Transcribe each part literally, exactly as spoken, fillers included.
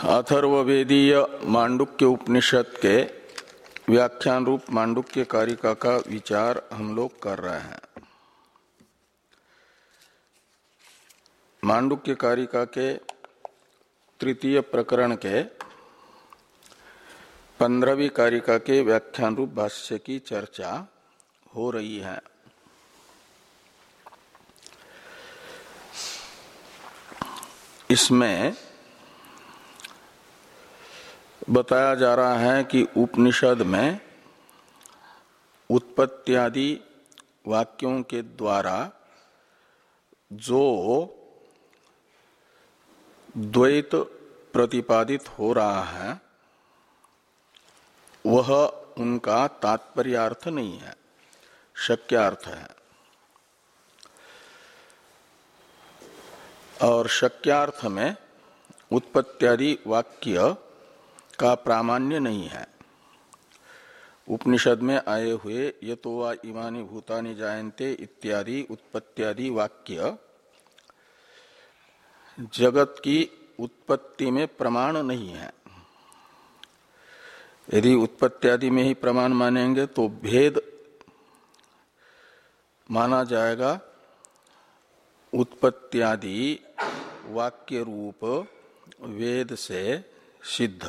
अथर्ववेदीय मांडुक्य उपनिषद के व्याख्यान रूप मांडुक्य कारिका का विचार हम लोग कर रहे हैं। मांडुक्य कारिका के तृतीय प्रकरण के पंद्रहवीं कारिका के व्याख्यान रूप भाष्य की चर्चा हो रही है। इसमें बताया जा रहा है कि उपनिषद में उत्पत्त्यादि वाक्यों के द्वारा जो द्वैत प्रतिपादित हो रहा है वह उनका तात्पर्यार्थ नहीं है, शक्यार्थ है। और शक्यार्थ में उत्पत्त्यादि वाक्य का प्रामाण्य नहीं है। उपनिषद में आए हुए यतो वा इमानि भूतानि जायन्ते इत्यादि उत्पत्त्यादि वाक्य जगत की उत्पत्ति में प्रमाण नहीं है। यदि उत्पत्त्यादि में ही प्रमाण मानेंगे तो भेद माना जाएगा उत्पत्त्यादि वाक्य रूप वेद से सिद्ध।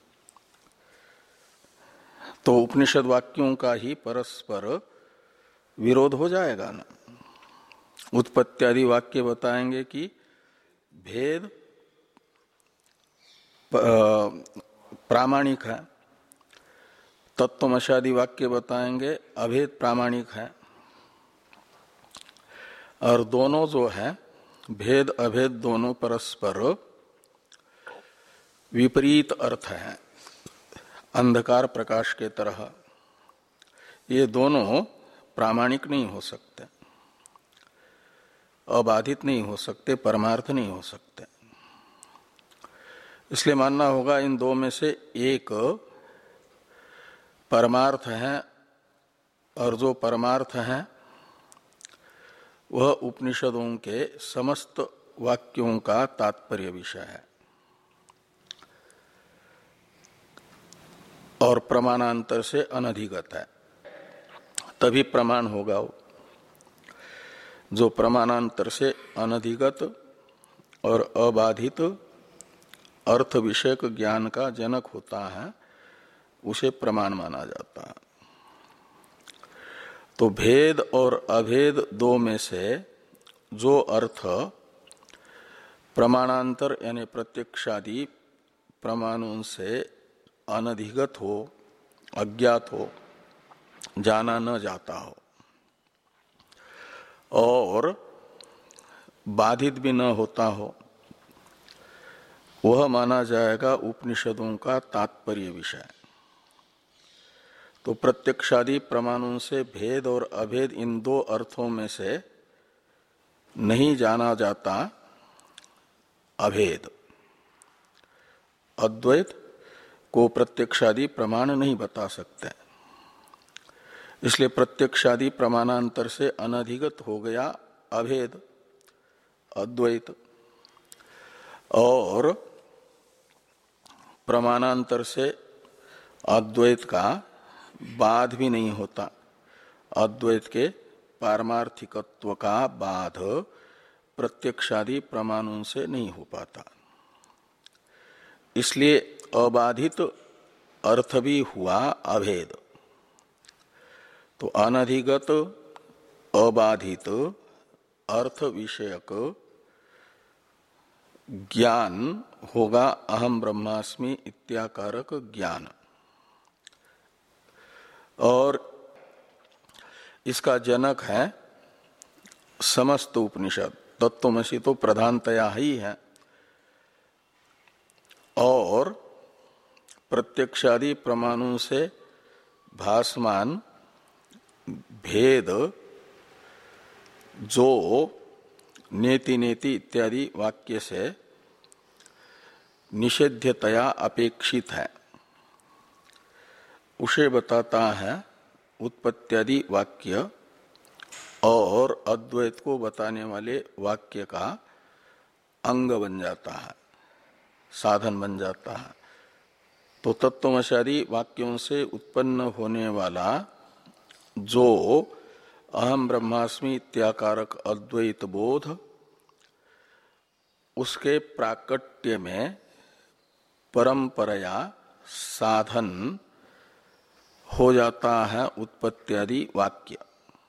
तो उपनिषद वाक्यों का ही परस्पर विरोध हो जाएगा ना। उत्पत्त्यादि वाक्य बताएंगे कि भेद प्रामाणिक है, तत्वमशादि वाक्य बताएंगे अभेद प्रामाणिक है। और दोनों जो है भेद अभेद दोनों परस्पर विपरीत अर्थ है, अंधकार प्रकाश के तरह। ये दोनों प्रामाणिक नहीं हो सकते, अबाधित नहीं हो सकते, परमार्थ नहीं हो सकते। इसलिए मानना होगा इन दो में से एक परमार्थ है, और जो परमार्थ है वह उपनिषदों के समस्त वाक्यों का तात्पर्य विषय है और प्रमाणांतर से अनधिगत है। तभी प्रमाण होगा। वो जो प्रमाणांतर से अनधिगत और अबाधित अर्थ विषयक ज्ञान का जनक होता है उसे प्रमाण माना जाता है। तो भेद और अभेद दो में से जो अर्थ प्रमाणांतर यानी प्रत्यक्षादि प्रमाणों से अनधिगत हो, अज्ञात हो, जाना न जाता हो और बाधित भी न होता हो, वह माना जाएगा उपनिषदों का तात्पर्य विषय। तो प्रत्यक्षादि प्रमाणों से भेद और अभेद इन दो अर्थों में से नहीं जाना जाता अभेद। अद्वैत को प्रत्यक्षादि प्रमाण नहीं बता सकते, इसलिए प्रत्यक्षादि प्रमाणांतर से अनधिगत हो गया अभेद अद्वैत, और प्रमाणांतर से अद्वैत का बाध भी नहीं होता। अद्वैत के पारमार्थिकत्व का बाध प्रत्यक्षादि प्रमाणों से नहीं हो पाता। इसलिए अबाधित अर्थ भी हुआ अभेद। तो अनधिगत अबाधित अर्थ विषयक ज्ञान होगा अहम ब्रह्मास्मि इत्याकारक ज्ञान। और इसका जनक है समस्त उपनिषद। तत्वमसि तो प्रधानतया ही है, और प्रत्यक्षादि प्रमाणों से भासमान भेद जो नेति नेति इत्यादि वाक्य से निषेध्यतया अपेक्षित है उसे बताता है उत्पत्त्यादि वाक्य, और अद्वैत को बताने वाले वाक्य का अंग बन जाता है। साधन बन जाता है। तो तत्वमशादी वाक्यों से उत्पन्न होने वाला जो अहम ब्रह्मास्मि इत्याकारक अद्वैत बोध, उसके प्राकट्य में परंपराया साधन हो जाता है उत्पत्त्यादि वाक्य।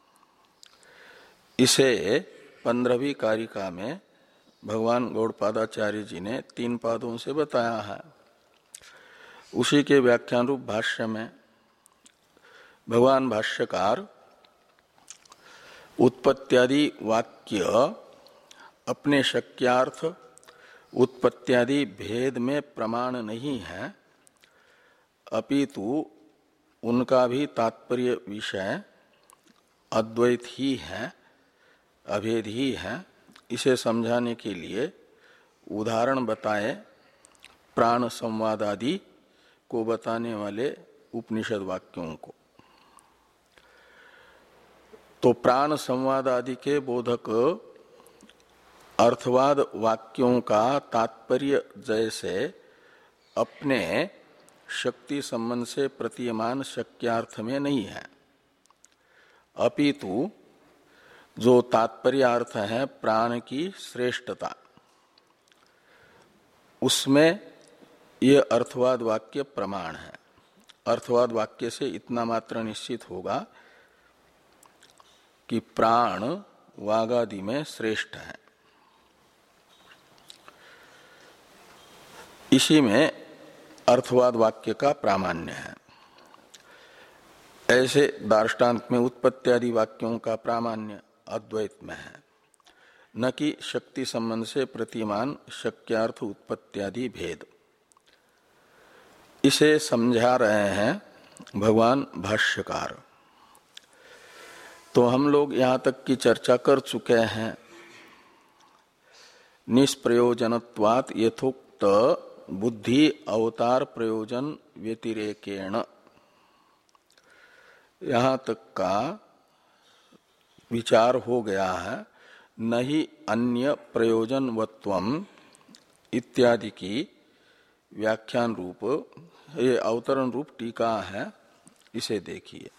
इसे पंद्रहवीं कारिका में भगवान गौड़पादाचार्य जी ने तीन पादों से बताया है। उसी के व्याख्यान रूप भाष्य में भगवान भाष्यकार उत्पत्त्यादि वाक्य अपने शक्यार्थ उत्पत्त्यादि भेद में प्रमाण नहीं है, अपितु उनका भी तात्पर्य विषय अद्वैत ही है, अभेद ही है। इसे समझाने के लिए उदाहरण बताए प्राण संवाद आदि को बताने वाले उपनिषद वाक्यों को। तो प्राण संवाद आदि के बोधक अर्थवाद वाक्यों का तात्पर्य जैसे अपने शक्ति संबंध से प्रतीयमान शक्यार्थ में नहीं है, अपितु जो तात्पर्य अर्थ है प्राण की श्रेष्ठता, उसमें ये अर्थवाद वाक्य प्रमाण है। अर्थवाद वाक्य से इतना मात्र निश्चित होगा कि प्राण वागादि में श्रेष्ठ है। इसी में अर्थवाद वाक्य का प्रामाण्य है। ऐसे दार्ष्टान्त में उत्पत्त्यादि वाक्यों का प्रामाण्य अद्वैत में है, न कि शक्ति संबंध से प्रतिमान शक्यार्थ उत्पत्त्यादि भेद। इसे समझा रहे हैं भगवान भाष्यकार। तो हम लोग यहाँ तक की चर्चा कर चुके हैं। निष्प्रयोजनत्वात् यथोक्त बुद्धि अवतार प्रयोजन व्यतिरेकेण, यहाँ तक का विचार हो गया है। नहीं अन्य प्रयोजनवत्वम इत्यादि की व्याख्यान रूप ये अवतरण रूप टीका है, इसे देखिए।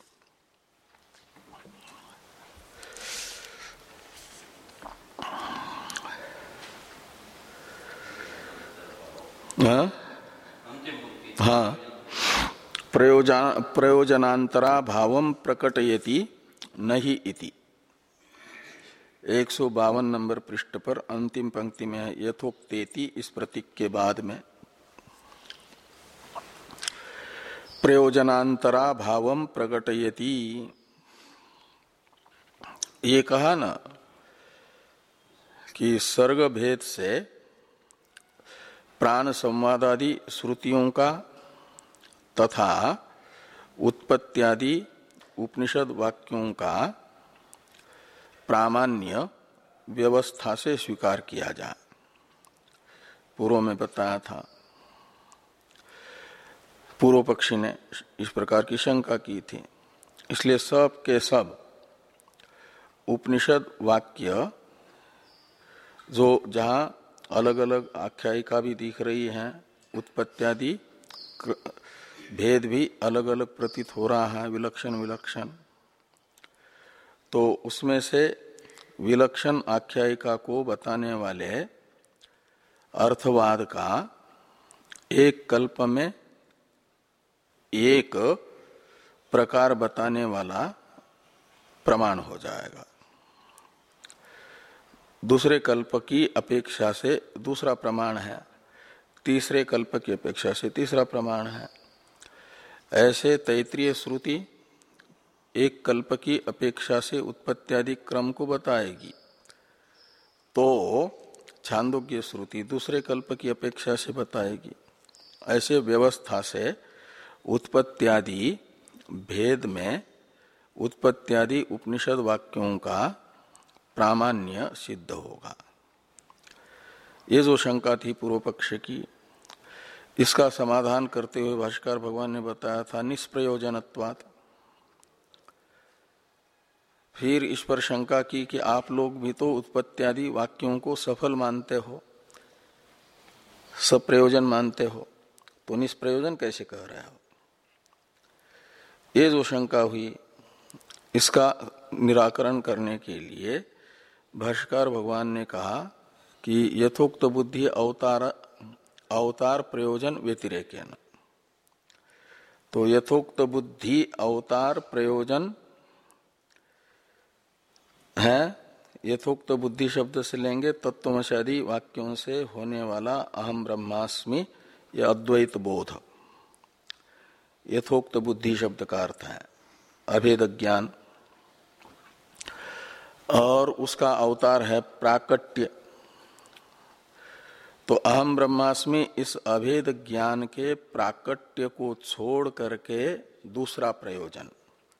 हाँ हाँ, प्रयोजन प्रयोजनांतरा भावम प्रकटयति नहीं इति, एक सौ बावन नंबर पृष्ठ पर अंतिम पंक्ति में है यथोक्तेति इस प्रतीक के बाद में प्रयोजनांतरा भावम प्रकटयति। ये कहा ना कि सर्ग भेद से प्राण संवादादि श्रुतियों का तथा उत्पत्त्यादि उपनिषद वाक्यों का प्रामाण्य व्यवस्था से स्वीकार किया जाए, पूर्व में बताया था। पूर्व पक्षी ने इस प्रकार की शंका की थी, इसलिए सब के सब उपनिषद वाक्य जो जहाँ अलग अलग आख्यायिका भी दिख रही है, उत्पत्त्यादि भेद भी अलग अलग प्रतीत हो रहा है, विलक्षण विलक्षण, तो उसमें से विलक्षण आख्यायिका को बताने वाले अर्थवाद का एक कल्प में एक प्रकार बताने वाला प्रमाण हो जाएगा, दूसरे कल्प की अपेक्षा से दूसरा प्रमाण है, तीसरे कल्प की अपेक्षा से तीसरा प्रमाण है। ऐसे तैत्रीय श्रुति एक कल्प की अपेक्षा से उत्पत्त्यादि क्रम को बताएगी, तो छांदोग्य श्रुति दूसरे कल्प की अपेक्षा से बताएगी। ऐसे व्यवस्था से उत्पत्त्यादि भेद में उत्पत्त्यादि उपनिषद वाक्यों का प्रामाण्य सिद्ध होगा। ये जो शंका थी पूर्व पक्ष की, इसका समाधान करते हुए भाष्यकार भगवान ने बताया था निष्प्रयोजनत्वात्। फिर इस पर शंका की कि आप लोग भी तो उत्पत्त्यादि वाक्यों को सफल मानते हो, सब प्रयोजन मानते हो तो निष्प्रयोजन कैसे कह रहे हो? ये जो शंका हुई इसका निराकरण करने के लिए भाष्यकार भगवान ने कहा कि यथोक्त बुद्धि अवतार अवतार प्रयोजन व्यतिरेकेन। तो यथोक्त बुद्धि अवतार प्रयोजन है, यथोक्त बुद्धि शब्द से लेंगे तत्वमशादी वाक्यों से होने वाला अहम ब्रह्मास्मि यह अद्वैत बोध, यथोक्त बुद्धि शब्द का अर्थ है अभेद ज्ञान, और उसका अवतार है प्राकट्य। तो अहम ब्रह्मास्मि इस अभेद ज्ञान के प्राकट्य को छोड़ करके दूसरा प्रयोजन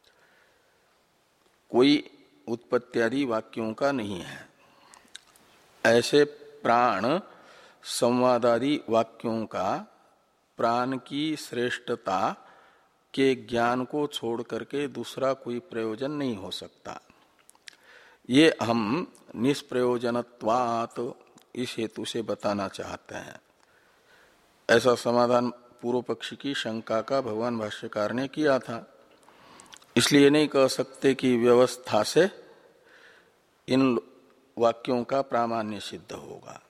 कोई उत्पत्त्यादि वाक्यों का नहीं है। ऐसे प्राण संवादादि वाक्यों का प्राण की श्रेष्ठता के ज्ञान को छोड़ करके दूसरा कोई प्रयोजन नहीं हो सकता। ये हम निष्प्रयोजनत्वात् इस हेतु से बताना चाहते हैं। ऐसा समाधान पूर्व पक्षी की शंका का भगवान भाष्यकार ने किया था। इसलिए नहीं कह सकते कि व्यवस्था से इन वाक्यों का प्रामाण्य सिद्ध होगा।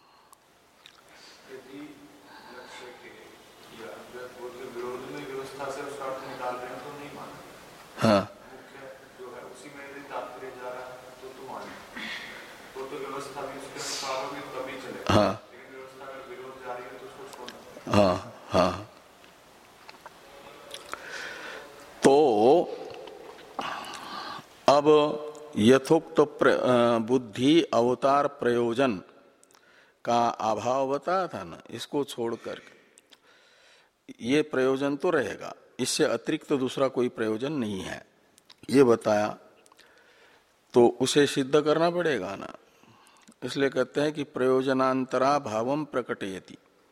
हाँ, हाँ, हाँ, हाँ। तो अब यथोक्त बुद्धि अवतार प्रयोजन का अभाव बताया था ना, इसको छोड़कर ये प्रयोजन तो रहेगा, इससे अतिरिक्त तो दूसरा कोई प्रयोजन नहीं है ये बताया, तो उसे सिद्ध करना पड़ेगा ना। इसलिए कहते हैं कि प्रयोजनांतरा भावम प्रकटयति,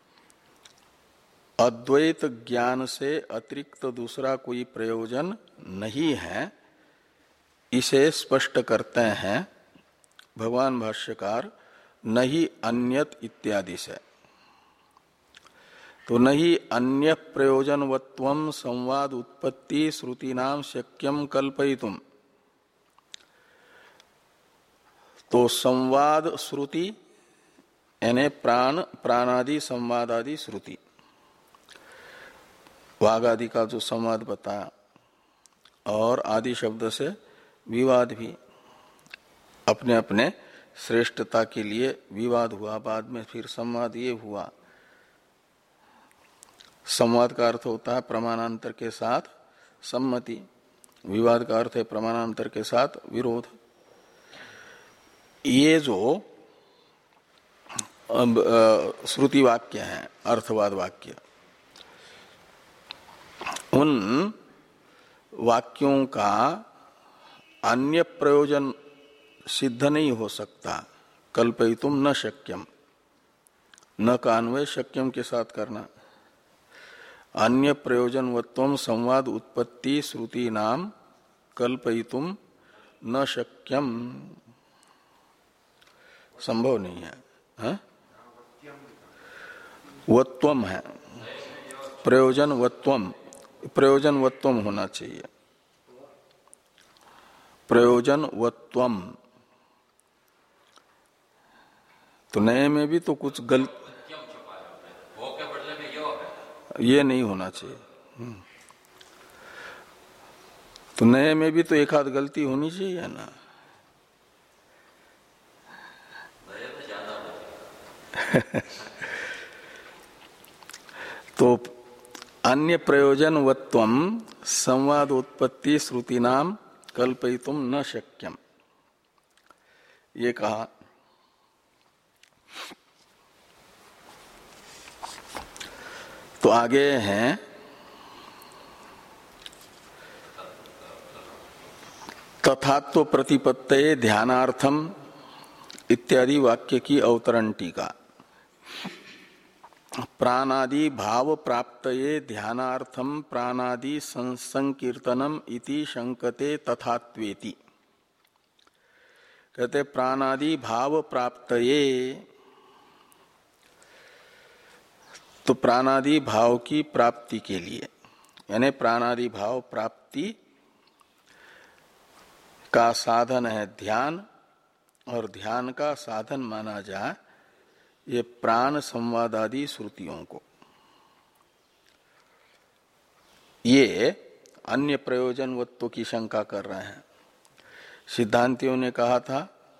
अद्वैत ज्ञान से अतिरिक्त तो दूसरा कोई प्रयोजन नहीं है, इसे स्पष्ट करते हैं भगवान भाष्यकार नहीं अन्यत इत्यादि से। तो नहीं अन्य प्रयोजनवत्वम संवाद उत्पत्ति श्रुतीनाम शक्यम कल्पयितुम। तो संवाद श्रुति यानी प्राण प्राणादि संवादादि श्रुति, वाग आदि का जो संवाद बताया, और आदि शब्द से विवाद भी, अपने अपने श्रेष्ठता के लिए विवाद हुआ, बाद में फिर संवाद ये हुआ। संवाद का अर्थ होता है प्रमाणांतर के साथ सम्मति, विवाद का अर्थ है प्रमाणांतर के साथ विरोध। ये जो श्रुति वाक्य हैं, अर्थवाद वाक्य, उन वाक्यों का अन्य प्रयोजन सिद्ध नहीं हो सकता। कल्पयितुम न शक्यम, न का अन्वय शक्यम के साथ करना। अन्य प्रयोजनवत्वम संवाद उत्पत्ति श्रुति नाम कल्पयितुम न शक्यम, संभव नहीं है, है? वत्वम है, प्रयोजन वत्वम, प्रयोजन वत्वम होना चाहिए, प्रयोजन वत्वम। तो नए में भी तो कुछ गलत, ये नहीं होना चाहिए। तो नए में भी तो एक आध गलती होनी चाहिए ना। तो अन्य प्रयोजनवत्वम संवाद उत्पत्ति श्रुति नाम कल्पयितुम न शक्यम, ये कहा। तो आगे हैं तथात्व प्रतिपत्तये ध्यानार्थम इत्यादि वाक्य की अवतरण टीका। प्राणादि भाव प्राप्तये ध्यानार्थम प्राणादि संकीर्तनम इति शंकते तथात्वेति। कहते प्राणादि भाव प्राप्तये, तो प्राणादि भाव की प्राप्ति के लिए, यानी प्राणादि भाव प्राप्ति का साधन है ध्यान, और ध्यान का साधन माना जाए ये प्राण संवादादि श्रुतियों को। ये अन्य प्रयोजनवत्व की शंका कर रहे हैं। सिद्धांतियों ने कहा था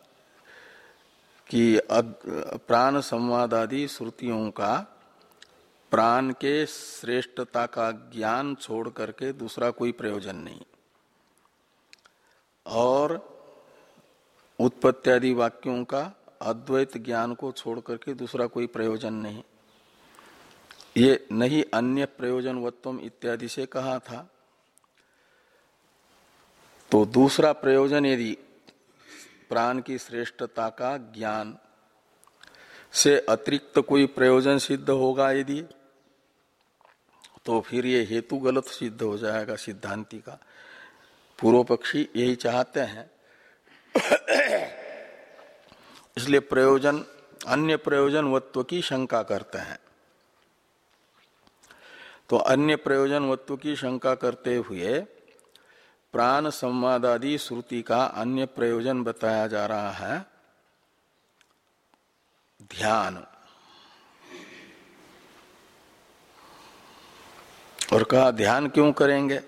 कि प्राण संवादादि श्रुतियों का प्राण के श्रेष्ठता का ज्ञान छोड़ करके दूसरा कोई प्रयोजन नहीं, और उत्पत्त्यादि वाक्यों का अद्वैत ज्ञान को छोड़ करके दूसरा कोई प्रयोजन नहीं। ये नहीं अन्य प्रयोजनवत्वम इत्यादि से कहा था। तो दूसरा प्रयोजन यदि प्राण की श्रेष्ठता का ज्ञान से अतिरिक्त कोई प्रयोजन सिद्ध होगा यदि, तो फिर ये हेतु गलत सिद्ध हो जाएगा सिद्धांति का। पूर्व पक्षी यही चाहते हैं। इसलिए प्रयोजन अन्य प्रयोजनवत्व की शंका करते हैं। तो अन्य प्रयोजनवत्व की शंका करते हुए प्राण संवादादि श्रुति का अन्य प्रयोजन बताया जा रहा है ध्यान। और कहा ध्यान क्यों करेंगे?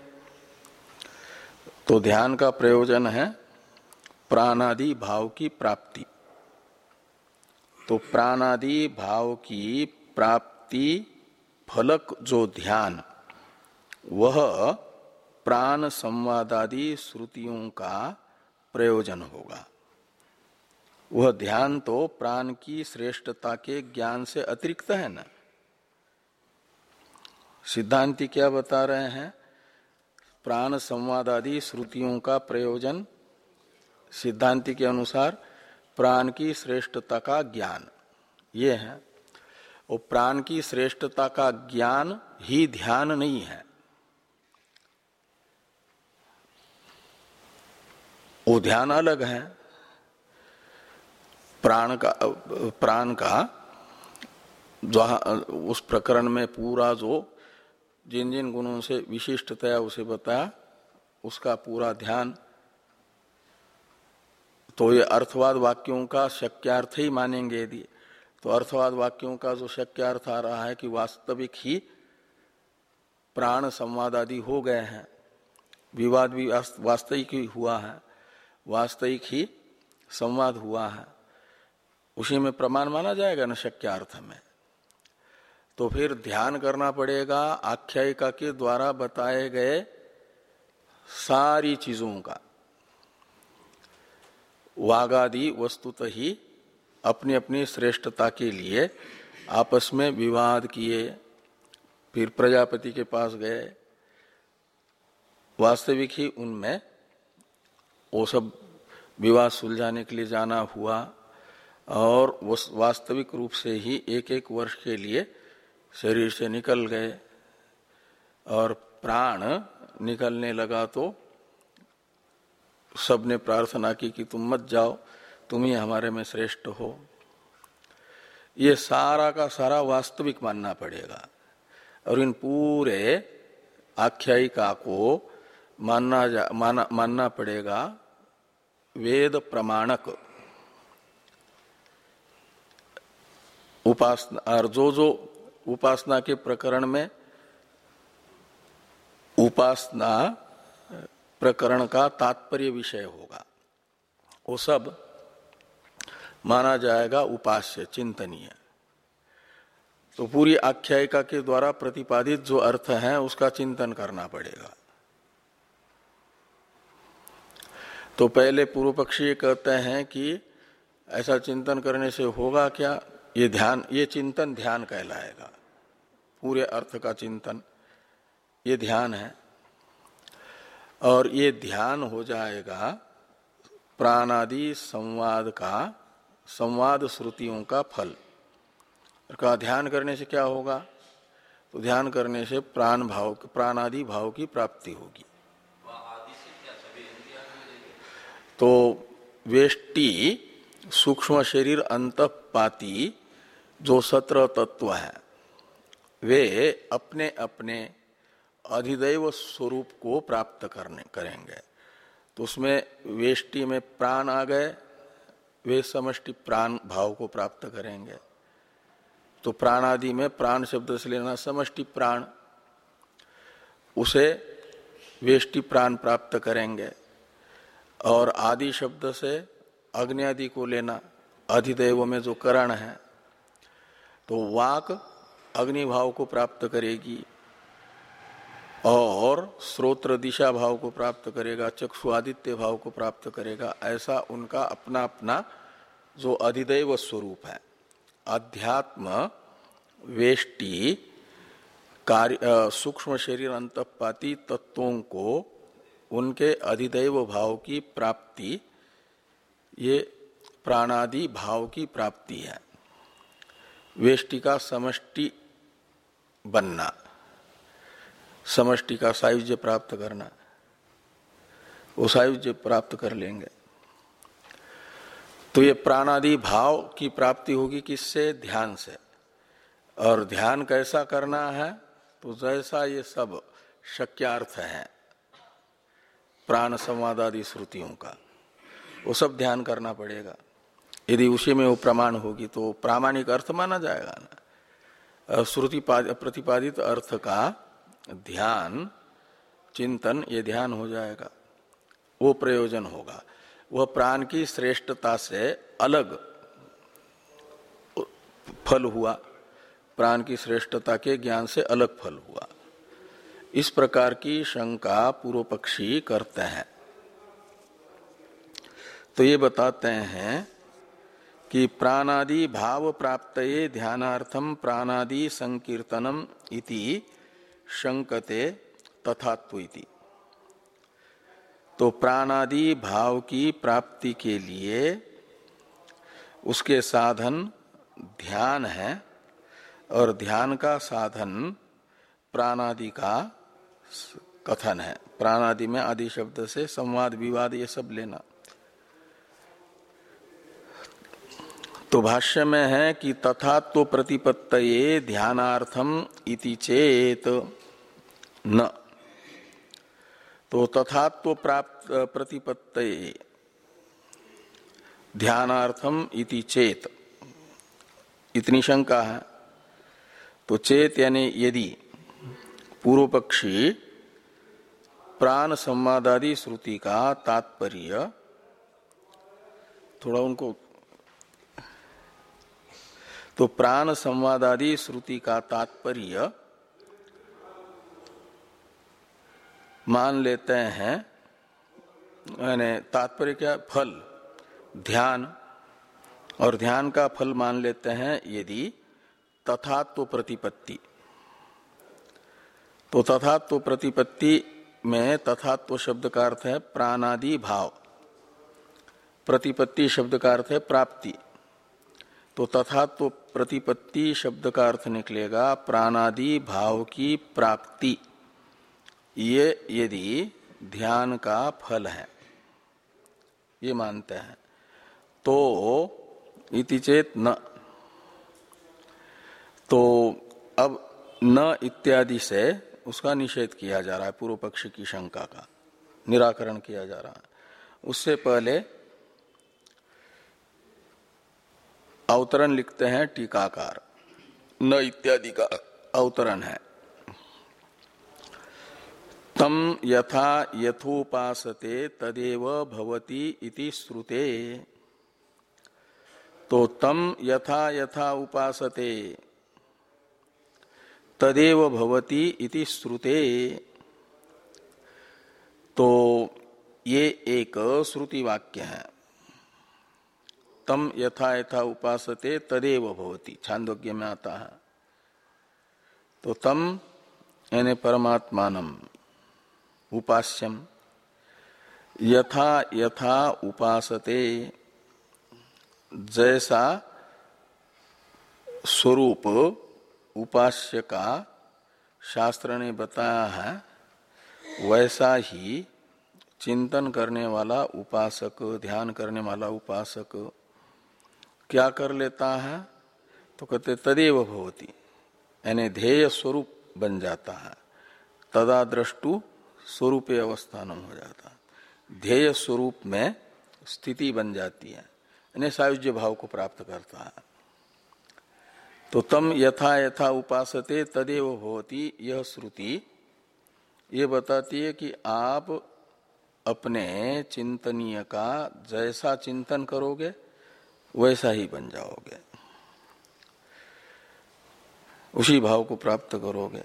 तो ध्यान का प्रयोजन है प्राणादि भाव की प्राप्ति। तो प्राणादि भाव की प्राप्ति फलक जो ध्यान, वह प्राण संवादादि श्रुतियों का प्रयोजन होगा। वह ध्यान तो प्राण की श्रेष्ठता के ज्ञान से अतिरिक्त है ना। सिद्धांति क्या बता रहे हैं? प्राण संवादादि श्रुतियों का प्रयोजन सिद्धांति के अनुसार प्राण की श्रेष्ठता का ज्ञान, ये है। और प्राण की श्रेष्ठता का ज्ञान ही ध्यान नहीं है। वो ध्यान अलग है। प्राण का प्राण का जो उस प्रकरण में पूरा जो जिन जिन गुणों से विशिष्टतया उसे बताया, उसका पूरा ध्यान तो ये अर्थवाद वाक्यों का शक्यार्थ ही मानेंगे यदि, तो अर्थवाद वाक्यों का जो शक्यार्थ आ रहा है कि वास्तविक ही प्राण संवाद आदि हो गए हैं, विवाद भी वास्तविक ही हुआ है, वास्तविक ही संवाद हुआ है, उसी में प्रमाण माना जाएगा न शक्यार्थ में। तो फिर ध्यान करना पड़ेगा आख्यायिका के द्वारा बताए गए सारी चीजों का। वागादि वस्तुतः ही अपनी अपनी श्रेष्ठता के लिए आपस में विवाद किए, फिर प्रजापति के पास गए, वास्तविक ही उनमें वो सब विवाद सुलझाने के लिए जाना हुआ, और वास्तविक रूप से ही एक एक वर्ष के लिए शरीर से निकल गए, और प्राण निकलने लगा तो सबने प्रार्थना की कि तुम मत जाओ, तुम ही हमारे में श्रेष्ठ हो। ये सारा का सारा वास्तविक मानना पड़ेगा, और इन पूरे आख्यायिका को मानना जा, माना, मानना पड़ेगा वेद प्रमाणक। उपासना और जो जो उपासना के प्रकरण में उपासना प्रकरण का तात्पर्य विषय होगा, वो सब माना जाएगा उपास्य, चिंतनीय। तो पूरी आख्यायिका के द्वारा प्रतिपादित जो अर्थ है उसका चिंतन करना पड़ेगा। तो पहले पूर्व पक्षी कहते हैं कि ऐसा चिंतन करने से होगा क्या? ये ध्यान, ये चिंतन ध्यान कहलाएगा। पूरे अर्थ का चिंतन ये ध्यान है, और ये ध्यान हो जाएगा प्राणादि संवाद का, संवाद श्रुतियों का फल। का ध्यान करने से क्या होगा? तो ध्यान करने से प्राण भाव, प्राणादि भाव की प्राप्ति होगी। तो वेष्टि सूक्ष्म शरीर अंतपाती जो सत्रह तत्व है, वे अपने अपने अधिदैव स्वरूप को प्राप्त करने करेंगे। तो उसमें वेष्टि में प्राण आ गए, वे समष्टि प्राण भाव को प्राप्त करेंगे। तो प्राण आदि में प्राण शब्द से लेना समष्टि प्राण, उसे वेष्टि प्राण प्राप्त करेंगे। और आदि शब्द से अग्नि आदि को लेना, अधिदैव में जो करण है, तो वाक अग्नि भाव को प्राप्त करेगी और श्रोत्र दिशा भाव को प्राप्त करेगा, चक्षु आदित्य भाव को प्राप्त करेगा। ऐसा उनका अपना अपना जो अधिदैव स्वरूप है। अध्यात्म वेष्टि कार्य सूक्ष्म शरीर अंतःपाती तत्वों को उनके अधिदैव भाव की प्राप्ति, ये प्राणादि भाव की प्राप्ति है। वेष्टि का समष्टि बनना, समष्टि का सायुज्य प्राप्त करना, वो सायुज्य प्राप्त कर लेंगे। तो ये प्राणादि भाव की प्राप्ति होगी किससे? ध्यान से। और ध्यान कैसा करना है? तो जैसा ये सब शक्यार्थ है प्राण संवाद आदि श्रुतियों का, वो सब ध्यान करना पड़ेगा। यदि उसी में वो प्रमाण होगी तो प्रामाणिक अर्थ माना जाएगा ना। श्रुति प्रतिपादित अर्थ का ध्यान चिंतन, ये ध्यान हो जाएगा, वो प्रयोजन होगा। वह प्राण की श्रेष्ठता से अलग फल हुआ, प्राण की श्रेष्ठता के ज्ञान से अलग फल हुआ। इस प्रकार की शंका पूर्व पक्षी करते हैं। तो ये बताते हैं कि प्राणादि भाव प्राप्तये ध्यानार्थम प्राणादि संकीर्तनम इति शंकते तथात्व इति। तो प्राणादि भाव की प्राप्ति के लिए उसके साधन ध्यान है, और ध्यान का साधन प्राणादि का कथन है। प्राणादि में आदि शब्द से संवाद विवाद ये सब लेना। तो भाष्य में है कि तथात्व प्रतिपत्तये ध्यानार्थम इति चेत न। तो तथात्व प्राप्त प्रतिपत्तये ध्यानार्थम इति चेत, इतनी शंका है। तो चेत यानी यदि पूर्व पक्षी प्राण संवादादि श्रुति का तात्पर्य, थोड़ा उनको, तो प्राण संवादादि श्रुति का तात्पर्य मान लेते हैं, यानी तात्पर्य क्या? फल, ध्यान, और ध्यान का फल मान लेते हैं यदि तथात्व प्रतिपत्ति। तो तथात्व प्रतिपत्ति में तथात्व शब्द का अर्थ है प्राणादि भाव, प्रतिपत्ति शब्द का अर्थ है प्राप्ति। तो तथात्व प्रतिपत्ति शब्द का अर्थ निकलेगा प्राणादि भाव की प्राप्ति। ये यदि ध्यान का फल है, ये मानते हैं। तो इति चेत न, तो अब न इत्यादि से उसका निषेध किया जा रहा है, पूर्व पक्ष की शंका का निराकरण किया जा रहा है। उससे पहले अवतरण लिखते हैं टीकाकार। न इत्यादि का अवतरण है, तम यथा यथोपासते तदेव भवति इति श्रुते। तो तम यथा यथा उपासते तदेव भवति इति श्रुते, तो ये एक श्रुति वाक्य है। तम यथा यथा उपासते तदेव भवति, छांदोग्य में आता है। तो तम यानी परमात्मानम उपास्यम, यथा यथा उपासते, जैसा स्वरूप उपास्य का शास्त्र ने बताया है, वैसा ही चिंतन करने वाला उपासक, ध्यान करने वाला उपासक क्या कर लेता है? तो कहते तदेव भवति, यानी ध्येय स्वरूप बन जाता है। तदा द्रष्टु स्वरूपे अवस्थानम हो जाता है, ध्येय स्वरूप में स्थिति बन जाती है, यानी सायुज्य भाव को प्राप्त करता है। तो तम यथा यथा उपासते तदेव भवति, यह श्रुति ये बताती है कि आप अपने चिंतनीय का जैसा चिंतन करोगे वैसा ही बन जाओगे, उसी भाव को प्राप्त करोगे।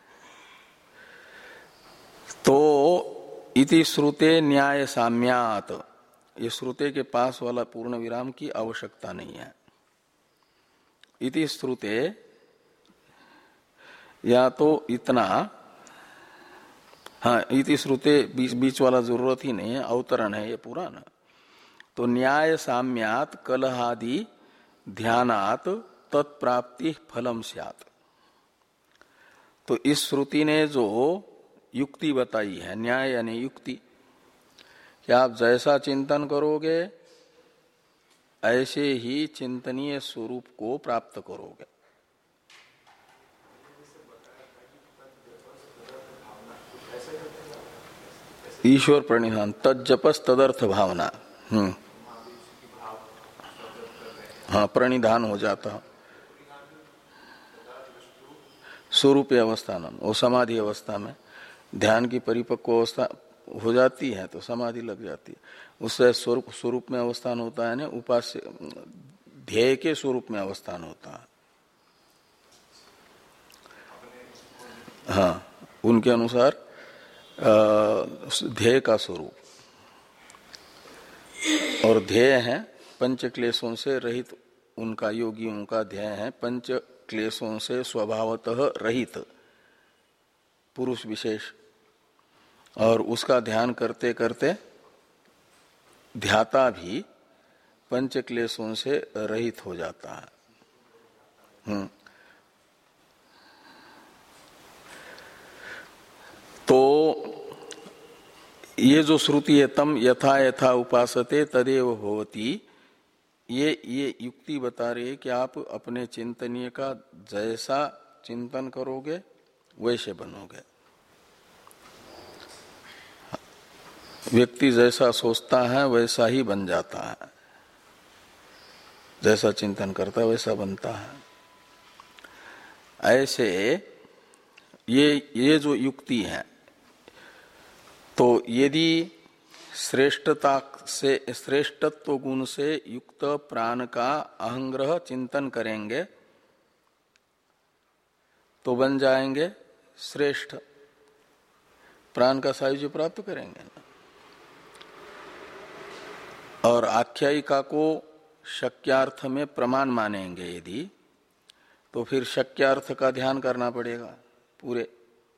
तो इति श्रुते न्याय साम्यात, ये श्रुते के पास वाला पूर्ण विराम की आवश्यकता नहीं है। इति श्रुते या तो इतना, हाँ इति श्रुते बीच बीच वाला जरूरत ही नहीं है, अवतरण है ये पूरा ना। तो न्याय साम्यात कलहादि ध्यानात तत्प्राप्ति फलम स्यात्। तो इस श्रुति ने जो युक्ति बताई है, न्याय यानी युक्ति, कि आप जैसा चिंतन करोगे ऐसे ही चिंतनीय स्वरूप को प्राप्त करोगे। ईश्वर प्रणिधान तज्जपस तदर्थ भावना, हम्म हाँ प्रणिधान हो जाता, स्वरूप अवस्थान, वो समाधि अवस्था में ध्यान की परिपक्व अवस्था हो जाती है तो समाधि लग जाती है, उससे स्वरूप स्वरूप में अवस्थान होता है ना, उपास्य ध्येय के स्वरूप में अवस्थान होता है। हाँ उनके अनुसार ध्येय का स्वरूप, और ध्येय है पंच क्लेशों से रहित, उनका योगियों का ध्येय है पंच क्लेशों से स्वभावतः रहित पुरुष विशेष, और उसका ध्यान करते करते ध्याता भी पंच क्लेशों से रहित हो जाता है। हम्म तो ये जो श्रुति है तम यथा यथा उपासते तदेव भवति, ये ये युक्ति बता रही है कि आप अपने चिंतनीय का जैसा चिंतन करोगे वैसे बनोगे। व्यक्ति जैसा सोचता है वैसा ही बन जाता है, जैसा चिंतन करता है वैसा बनता है। ऐसे ये ये जो युक्ति है, तो यदि श्रेष्ठता से श्रेष्ठत्व गुण से युक्त प्राण का अहंग्रह चिंतन करेंगे तो बन जाएंगे श्रेष्ठ, प्राण का सायुज्य प्राप्त करेंगे ना। और आख्यायिका को शक्यार्थ में प्रमाण मानेंगे यदि, तो फिर शक्यार्थ का ध्यान करना पड़ेगा पूरे,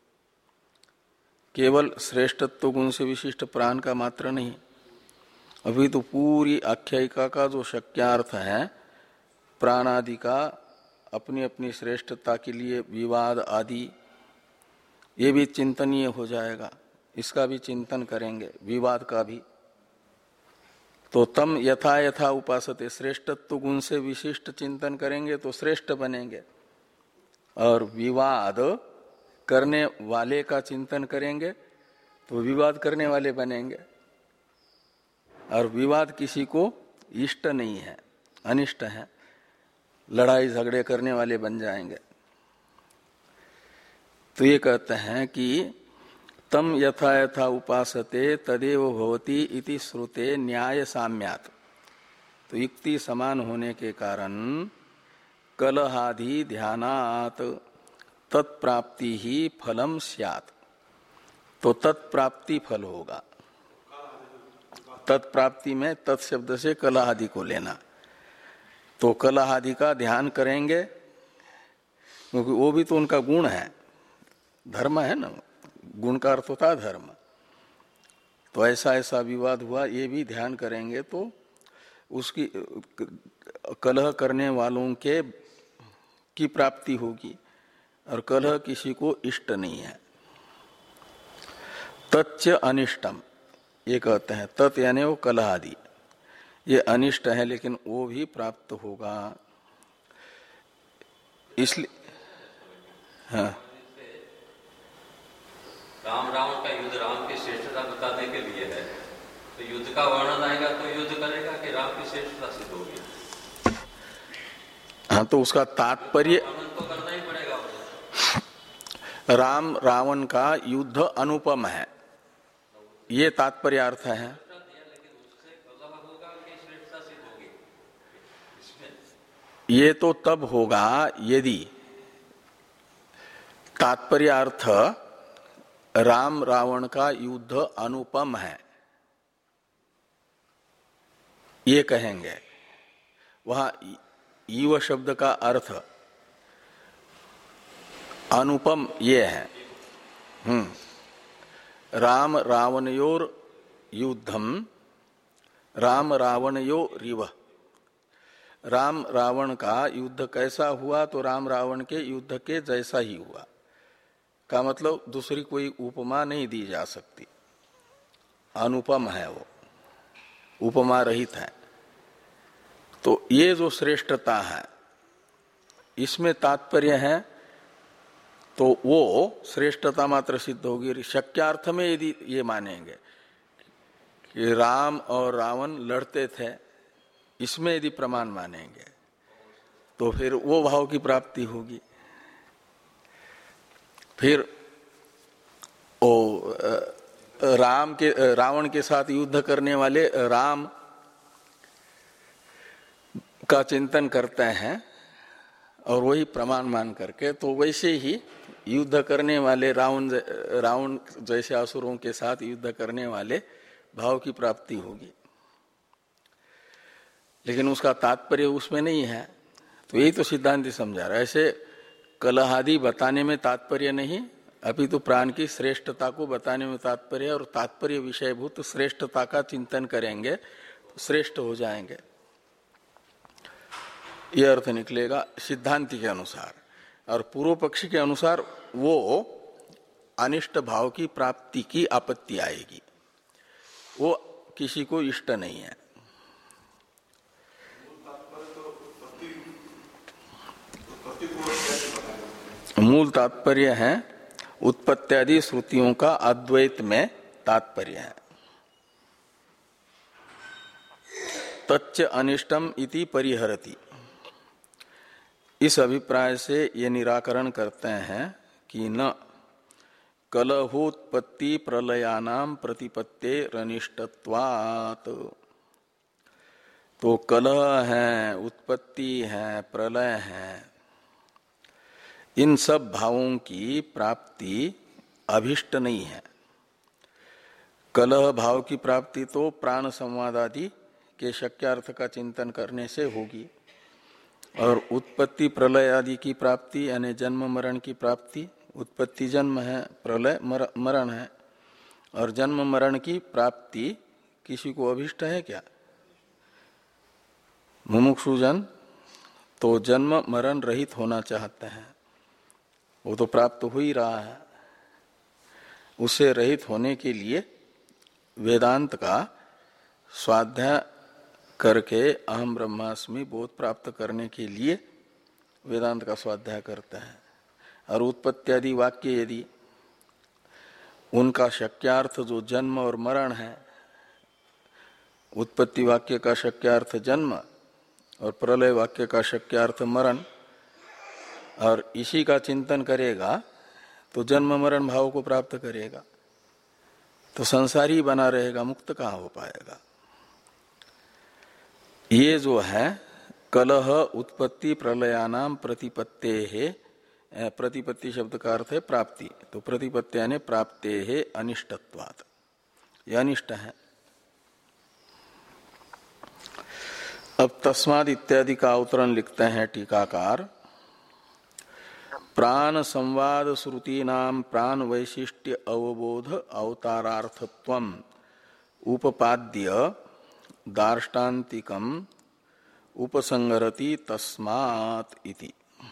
केवल श्रेष्ठत्व गुण से विशिष्ट प्राण का मात्र नहीं। अभी तो पूरी आख्यायिका का जो शक्यार्थ है प्राण आदि का, अपनी अपनी श्रेष्ठता के लिए विवाद आदि, ये भी चिंतनीय हो जाएगा, इसका भी चिंतन करेंगे, विवाद का भी। तो तम यथा यथा उपासते, श्रेष्ठत्व गुण से विशिष्ट चिंतन करेंगे तो श्रेष्ठ बनेंगे, और विवाद करने वाले का चिंतन करेंगे तो विवाद करने वाले बनेंगे। और विवाद किसी को इष्ट नहीं है, अनिष्ट है, लड़ाई झगड़े करने वाले बन जाएंगे। तो ये कहते हैं कि तम यथा यथा उपासते तदेव भवति इति श्रुते न्याय साम्यात्। तो युक्ति समान होने के कारण कलहादि ध्यानात् तत्प्राप्ति ही फलम स्यात्, तो तत्प्राप्ति फल होगा। तत्प्राप्ति में तत्शब्द से कलहादि को लेना, तो कलहादि का ध्यान करेंगे क्योंकि वो भी तो उनका गुण है, धर्म है ना, गुण का अर्थ होता है धर्म। तो ऐसा ऐसा विवाद हुआ, ये भी ध्यान करेंगे तो उसकी कलह करने वालों के की प्राप्ति होगी, और कलह किसी को इष्ट नहीं है। तच्च अनिष्टम, ये कहते हैं तत् यानी वो कलह आदि, ये अनिष्ट है लेकिन वो भी प्राप्त होगा। इसलिए हाँ राम रावण का युद्ध राम की श्रेष्ठता बताने के लिए है, तो युद्ध का वर्णन आएगा तो युद्ध करेगा कि राम की श्रेष्ठता सिद्ध होगी। हाँ तो उसका तात्पर्य वर्णन तो करना ही पड़ेगा उसे। राम रावण का युद्ध अनुपम है, ये तात्पर्य अर्थ है। लेकिन उससे कलह होगा कि श्रेष्ठता सिद्ध होगी इसमें? ये तो तब होगा यदि तात्पर्य अर्थ राम रावण का युद्ध अनुपम है, ये कहेंगे। वहां ईव शब्द का अर्थ अनुपम ये है। हम्म राम रावणयोर युद्धम राम रावणयोरिव। राम रावण का युद्ध कैसा हुआ, तो राम रावण के युद्ध के जैसा ही हुआ का मतलब दूसरी कोई उपमा नहीं दी जा सकती, अनुपम है वो, उपमा रहित है। तो ये जो श्रेष्ठता है इसमें तात्पर्य है, तो वो श्रेष्ठता मात्र सिद्ध होगी। शक्यार्थ में यदि ये मानेंगे कि राम और रावण लड़ते थे, इसमें यदि प्रमाण मानेंगे तो फिर वो भाव की प्राप्ति होगी। फिर ओ राम के रावण के साथ युद्ध करने वाले राम का चिंतन करते हैं और वही प्रमाण मान करके, तो वैसे ही युद्ध करने वाले रावण रावण जैसे असुरों के साथ युद्ध करने वाले भाव की प्राप्ति होगी। लेकिन उसका तात्पर्य उसमें नहीं है, तो यही तो सिद्धांत समझा रहा है। ऐसे कलहादि बताने में तात्पर्य नहीं, अभी तो प्राण की श्रेष्ठता को बताने में तात्पर्य, और तात्पर्य विषयभूत श्रेष्ठता का चिंतन करेंगे तो श्रेष्ठ हो जाएंगे, यह अर्थ निकलेगा सिद्धांति के अनुसार। और पूर्व पक्षी के अनुसार वो अनिष्ट भाव की प्राप्ति की आपत्ति आएगी, वो किसी को इष्ट नहीं है। मूल तात्पर्य है उत्पत्त्यादि श्रुतियों का अद्वैत में तात्पर्य है। तच्च अनिष्टम इति परिहरति, इस अभिप्राय से ये निराकरण करते हैं कि न कलहोत्पत्ति प्रलयानाम प्रतिपत्ते रनिष्टत्वात्। तो कलह है, उत्पत्ति है, प्रलय है, इन सब भावों की प्राप्ति अभिष्ट नहीं है। कलह भाव की प्राप्ति तो प्राण संवाद आदि के शक्यार्थ का चिंतन करने से होगी, और उत्पत्ति प्रलय आदि की प्राप्ति यानी जन्म मरण की प्राप्ति, उत्पत्ति जन्म है, प्रलय मरण है, और जन्म मरण की प्राप्ति किसी को अभिष्ट है क्या? मुमुक्षुजन तो जन्म मरण रहित होना चाहते हैं, वो तो प्राप्त हो ही रहा है। उसे रहित होने के लिए वेदांत का स्वाध्याय करके अहम ब्रह्मास्मि बोध प्राप्त करने के लिए वेदांत का स्वाध्याय करते हैं। और उत्पत्ति आदि वाक्य यदि उनका शक्यार्थ जो जन्म और मरण है, उत्पत्ति वाक्य का शक्यार्थ जन्म और प्रलय वाक्य का शक्यार्थ मरण, और इसी का चिंतन करेगा तो जन्म मरण भाव को प्राप्त करेगा, तो संसारी बना रहेगा, मुक्त कहाँ हो पाएगा। ये जो है कलह उत्पत्ति प्रलयानाम प्रतिपत्ते है, प्रतिपत्ति शब्द का अर्थ है प्राप्ति, तो प्रतिपत्ति यानी प्राप्ते है अनिष्टत्वात्, यह अनिष्ट है। अब तस्माद इत्यादि का अवतरण लिखते हैं टीकाकार, प्राण संवाद श्रुति नाम प्राण वैशिष्ट्य अवबोध अवतारार्थत्वम उपपाद्य दार्ष्टान्तिकम उपसंगरति तस्मात् इति।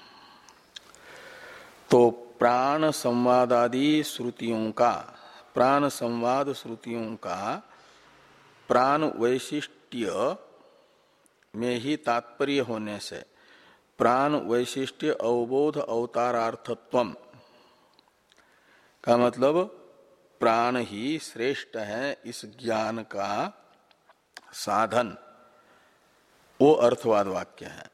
तो प्राण संवादादि श्रुतियों का, प्राण संवाद श्रुतियों का प्राण वैशिष्ट्य में ही तात्पर्य होने से प्राण वैशिष्ट्य अवबोध अवतारार्थत्वम का मतलब प्राण ही श्रेष्ठ है इस ज्ञान का साधन, वो अर्थवाद वाक्य है।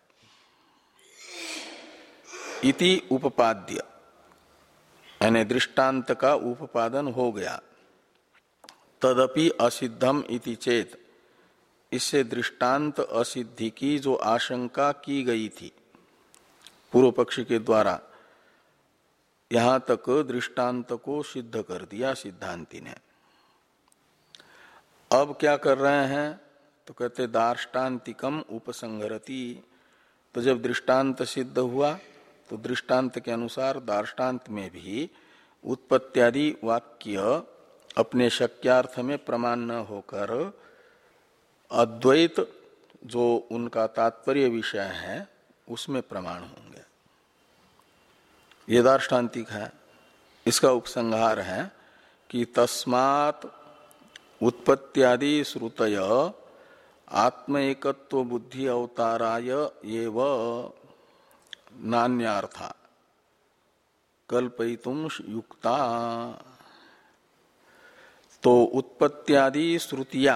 इति उपपाद्य यानी दृष्टांत का उपादन हो गया। तदपि असिद्धम इति चेत, इससे दृष्टांत असिद्धि की जो आशंका की गई थी पूर्व पक्षी के द्वारा, यहां तक दृष्टांत को सिद्ध कर दिया सिद्धांति ने। अब क्या कर रहे हैं तो कहते दार्ष्टान्तिकम उपसंहरति। तो जब दृष्टांत सिद्ध हुआ तो दृष्टांत के अनुसार दार्ष्टान्त में भी उत्पत्त्यादि वाक्य अपने शक्यार्थ में प्रमाण न होकर अद्वैत जो उनका तात्पर्य विषय है उसमें प्रमाण होंगे। ये दार्ष्टान्तिक है। इसका उपसंहार है कि तस्मात् उत्पत्त्यादि श्रुतय आत्म एकत्व बुद्धि अवताराय एव नान्यार्था कल्पयितुम युक्ता। तो उत्पत्त्यादि श्रुतियां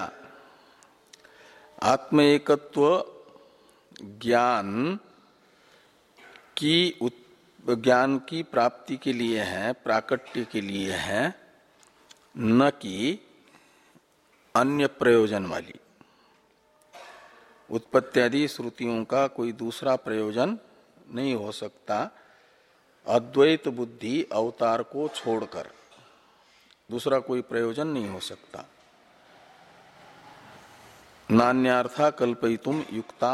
आत्म एकत्व ज्ञान की ज्ञान की प्राप्ति के लिए है, प्राकट्य के लिए है, न कि अन्य प्रयोजन वाली। उत्पत्त्यादि श्रुतियों का कोई दूसरा प्रयोजन नहीं हो सकता अद्वैत बुद्धि अवतार को छोड़कर, दूसरा कोई प्रयोजन नहीं हो सकता। नान्यार्था कल्पयितुम युक्ता।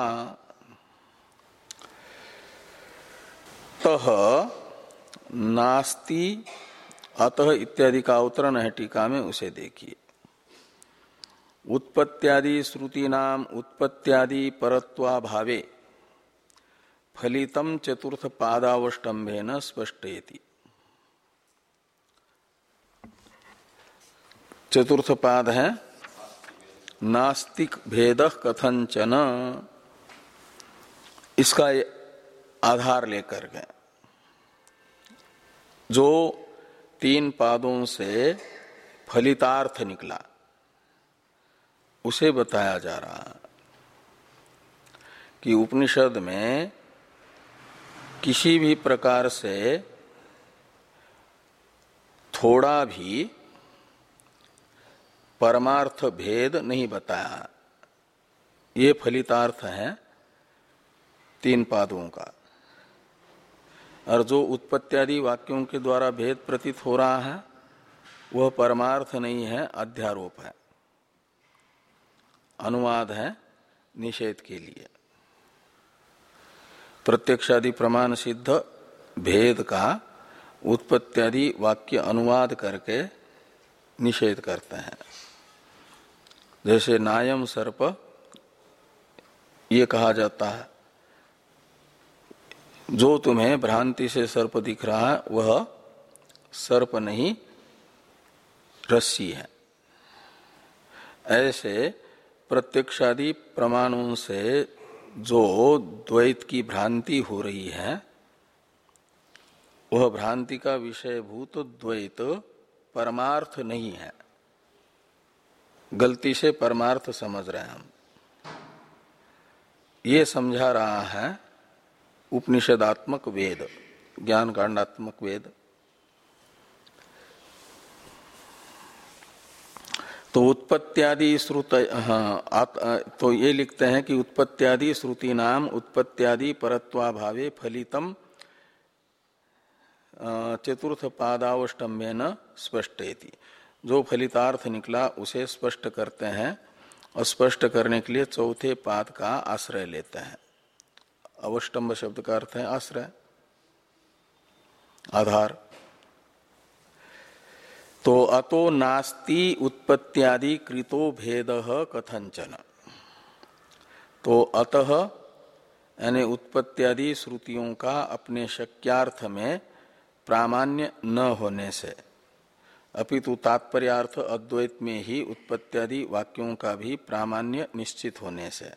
तह नास्ति अतः इत्यादि का अवतरण है टीका में, उसे देखिए। उत्पत्त्यादि श्रुति नाम उत्पत्त्यादि परत्वाभावे फलितम चतुर्थ पादावष्टम्भेन स्पष्टयति। चतुर्थ पाद है नास्तिक भेद कथंचन। इसका आधार लेकर के जो तीन पादों से फलितार्थ निकला उसे बताया जा रहा है कि उपनिषद में किसी भी प्रकार से थोड़ा भी परमार्थ भेद नहीं बताया। ये फलितार्थ है तीन पादों का। और जो उत्पत्त्यादि वाक्यों के द्वारा भेद प्रतीत हो रहा है वह परमार्थ नहीं है, अध्यारोप है, अनुवाद है निषेध के लिए। प्रत्यक्षादि प्रमाण सिद्ध भेद का उत्पत्त्यादि वाक्य अनुवाद करके निषेध करते हैं। जैसे नायम सर्प ये कहा जाता है, जो तुम्हें भ्रांति से सर्प दिख रहा है वह सर्प नहीं रस्सी है। ऐसे प्रत्यक्षादि प्रमाणों से जो द्वैत की भ्रांति हो रही है वह भ्रांति का विषयभूत द्वैत परमार्थ नहीं है, गलती से परमार्थ समझ रहे हैं हम। ये समझा रहा है उपनिषदात्मक वेद, ज्ञान कांडात्मक वेद। तो उत्पत्त्यादि श्रुत हाँ, तो ये लिखते हैं कि उत्पत्त्यादि श्रुति नाम उत्पत्त्यादि परत्वाभावे फलितम चतुर्थ पादावष्टम्भेन स्पष्टयति। जो फलितार्थ निकला उसे स्पष्ट करते हैं और स्पष्ट करने के लिए चौथे पाद का आश्रय लेते हैं। अवष्टम्भ शब्द का अर्थ है आश्रय, आधार। तो अतो नास्ति उत्पत्त्यादि कृतो भेदः कथंचन। तो अतः यानी उत्पत्त्यादि श्रुतियों का अपने शक्यार्थ में प्रामाण्य न होने से, अपितु तात्पर्यार्थ अद्वैत में ही उत्पत्त्यादि वाक्यों का भी प्रामाण्य निश्चित होने से,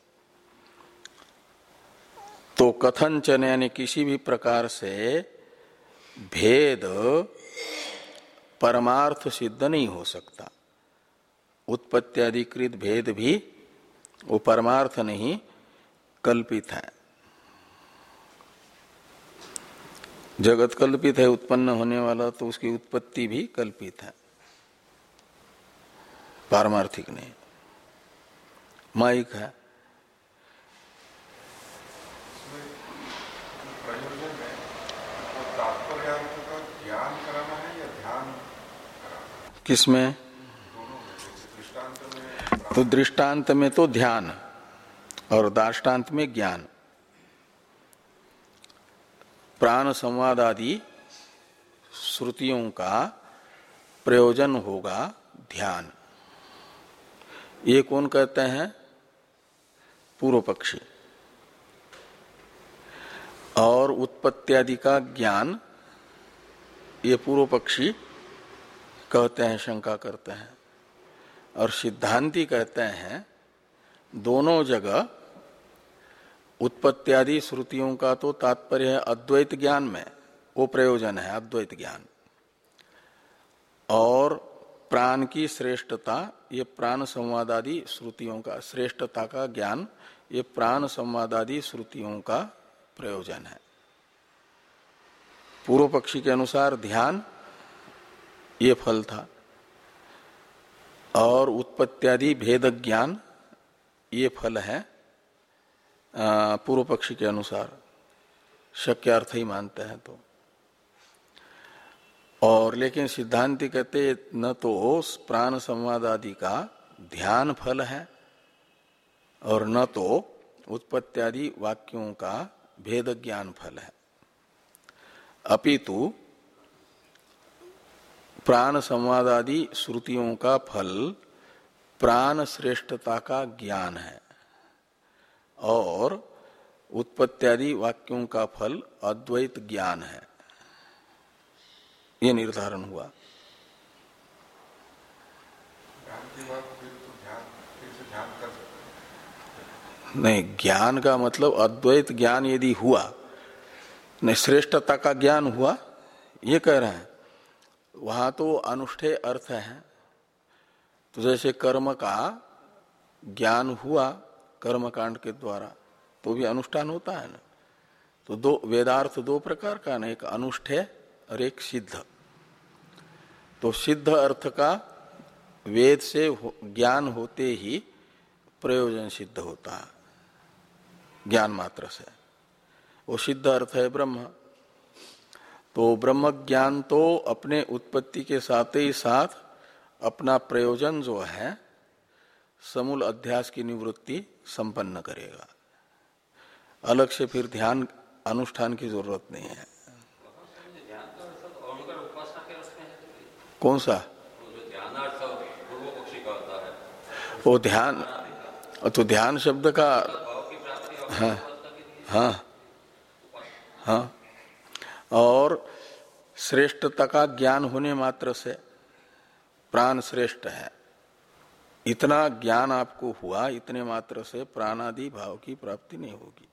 तो कथंचन यानी किसी भी प्रकार से भेद परमार्थ सिद्ध नहीं हो सकता। उत्पत्त्यादिकृत भेद भी वो परमार्थ नहीं, कल्पित है। जगत कल्पित है उत्पन्न होने वाला, तो उसकी उत्पत्ति भी कल्पित है, पारमार्थिक नहीं, माइक है। किसमें? तो दृष्टांत में तो ध्यान और दाष्टान्त में ज्ञान। प्राण संवाद आदि श्रुतियों का प्रयोजन होगा ध्यान। ये कौन कहते हैं? पूर्व पक्षी। और उत्पत्त्यादि का ज्ञान ये पूर्व पक्षी कहते हैं, शंका करते हैं। और सिद्धांती कहते हैं दोनों जगह उत्पत्त्यादि श्रुतियों का तो तात्पर्य है अद्वैत ज्ञान में, वो प्रयोजन है अद्वैत ज्ञान। और प्राण की श्रेष्ठता, ये प्राण संवादादि श्रुतियों का श्रेष्ठता का ज्ञान, ये प्राण संवादादि श्रुतियों का प्रयोजन है। पूर्व पक्षी के अनुसार ध्यान ये फल था, और उत्पत्त्यादि भेद ज्ञान ये फल है पूर्व पक्षी के अनुसार, शक्य अर्थ ही मानते हैं तो। और लेकिन सिद्धांति कहते न तो प्राण संवाद आदि का ध्यान फल है और न तो उत्पत्त्यादि वाक्यों का भेद ज्ञान फल है, अपितु प्राण संवाद आदि श्रुतियों का फल प्राण श्रेष्ठता का ज्ञान है और उत्पत्त्यादि वाक्यों का फल अद्वैत ज्ञान है। ये निर्धारण हुआ। नहीं, ज्ञान का मतलब अद्वैत ज्ञान यदि हुआ, नहीं श्रेष्ठता का ज्ञान हुआ, ये कह रहे हैं। वहां तो अनुष्ठेय अर्थ है। तो जैसे कर्म का ज्ञान हुआ कर्म कांड के द्वारा, तो भी अनुष्ठान होता है ना। तो दो वेदार्थ दो प्रकार का ना, एक अनुष्ठेय और एक सिद्ध। तो सिद्ध अर्थ का वेद से हो, ज्ञान होते ही प्रयोजन सिद्ध होता है ज्ञान मात्र से, वो सिद्ध अर्थ है ब्रह्म। तो ब्रह्म ज्ञान तो अपने उत्पत्ति के साथ ही साथ अपना प्रयोजन जो है समूल अध्यास की निवृत्ति संपन्न करेगा। अलग से फिर ध्यान अनुष्ठान की जरूरत नहीं है। कौन सा? वो ध्यान, तो ध्यान शब्द का हाँ हाँ हाँ और श्रेष्ठता का ज्ञान होने मात्र से प्राण श्रेष्ठ है, इतना ज्ञान आपको हुआ, इतने मात्र से प्राणादि भाव की प्राप्ति नहीं होगी।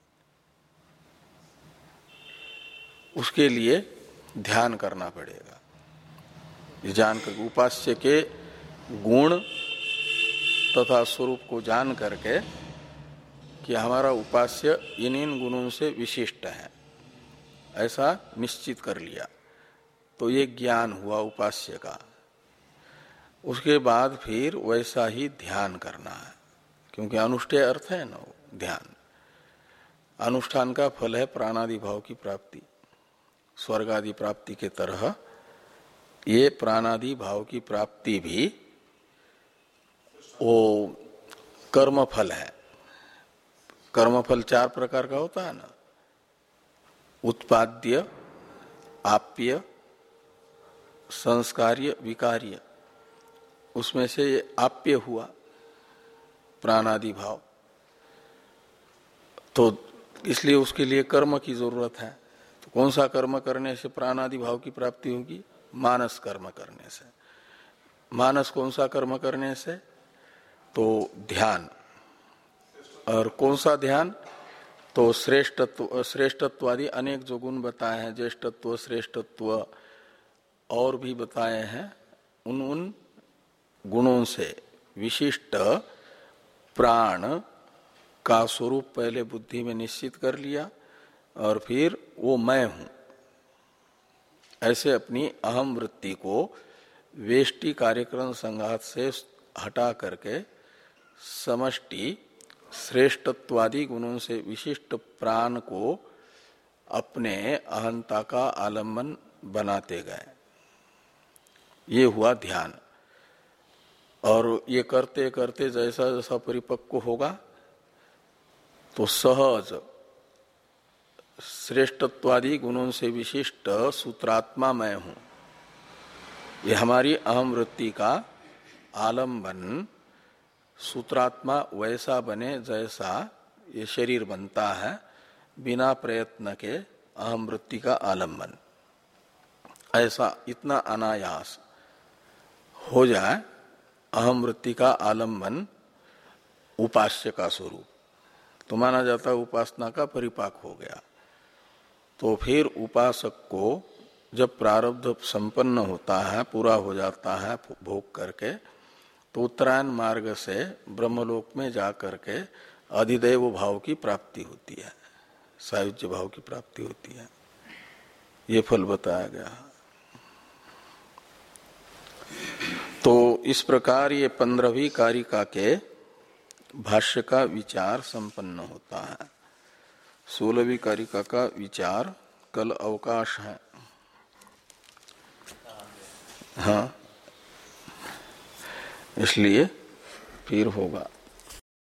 उसके लिए ध्यान करना पड़ेगा। ये जानकर उपास्य के गुण तथा स्वरूप को जान करके कि हमारा उपास्य इन इन गुणों से विशिष्ट है, ऐसा निश्चित कर लिया, तो ये ज्ञान हुआ उपास्य का। उसके बाद फिर वैसा ही ध्यान करना है, क्योंकि अनुष्ठेय अर्थ है ना वो ध्यान। अनुष्ठान का फल है प्राणादि भाव की प्राप्ति, स्वर्ग आदि प्राप्ति के तरह ये प्राणादि भाव की प्राप्ति भी वो कर्म फल है। कर्म फल चार प्रकार का होता है ना, उत्पाद्य, आप्य, संस्कार्य, विकार्य। उसमें से आप्य हुआ प्राणादि भाव, तो इसलिए उसके लिए कर्म की जरूरत है। तो कौन सा कर्म करने से प्राणादि भाव की प्राप्ति होगी? मानस कर्म करने से। मानस कौन सा कर्म करने से? तो ध्यान। और कौन सा ध्यान? तो श्रेष्ठत्व, श्रेष्ठत्वादि अनेक जो गुण बताए हैं, ज्येष्ठत्व, श्रेष्ठत्व और भी बताए हैं, उन उन गुणों से विशिष्ट प्राण का स्वरूप पहले बुद्धि में निश्चित कर लिया और फिर वो मैं हूं, ऐसे अपनी अहम वृत्ति को वेष्टि कार्यक्रम संघात से हटा करके समष्टि श्रेष्ठत्वादि गुणों से विशिष्ट प्राण को अपने अहंता का आलम्बन बनाते गए। ये हुआ ध्यान। और ये करते करते जैसा जैसा परिपक्व होगा तो सहज श्रेष्ठत्वादि गुणों से विशिष्ट सूत्रात्मा मैं हूं, ये हमारी अहम वृत्ति का आलम्बन सूत्रात्मा वैसा बने जैसा ये शरीर बनता है, बिना प्रयत्न के अहम वृत्ति का आलम्बन, ऐसा इतना अनायास हो जाए अहम वृत्ति का आलम्बन उपास्य का स्वरूप, तो माना जाता है उपासना का परिपाक हो गया। तो फिर उपासक को जब प्रारब्ध संपन्न होता है, पूरा हो जाता है भोग करके, तो उत्तरायण मार्ग से ब्रह्मलोक में जा करके अधिदैव भाव की प्राप्ति होती है, सायुज्य भाव की प्राप्ति होती है। ये फल बताया गया। तो इस प्रकार ये पंद्रहवीं कारिका के भाष्य का विचार संपन्न होता है। सोलहवीं कारिका का विचार कल अवकाश है। हाँ, इसलिए फिर होगा।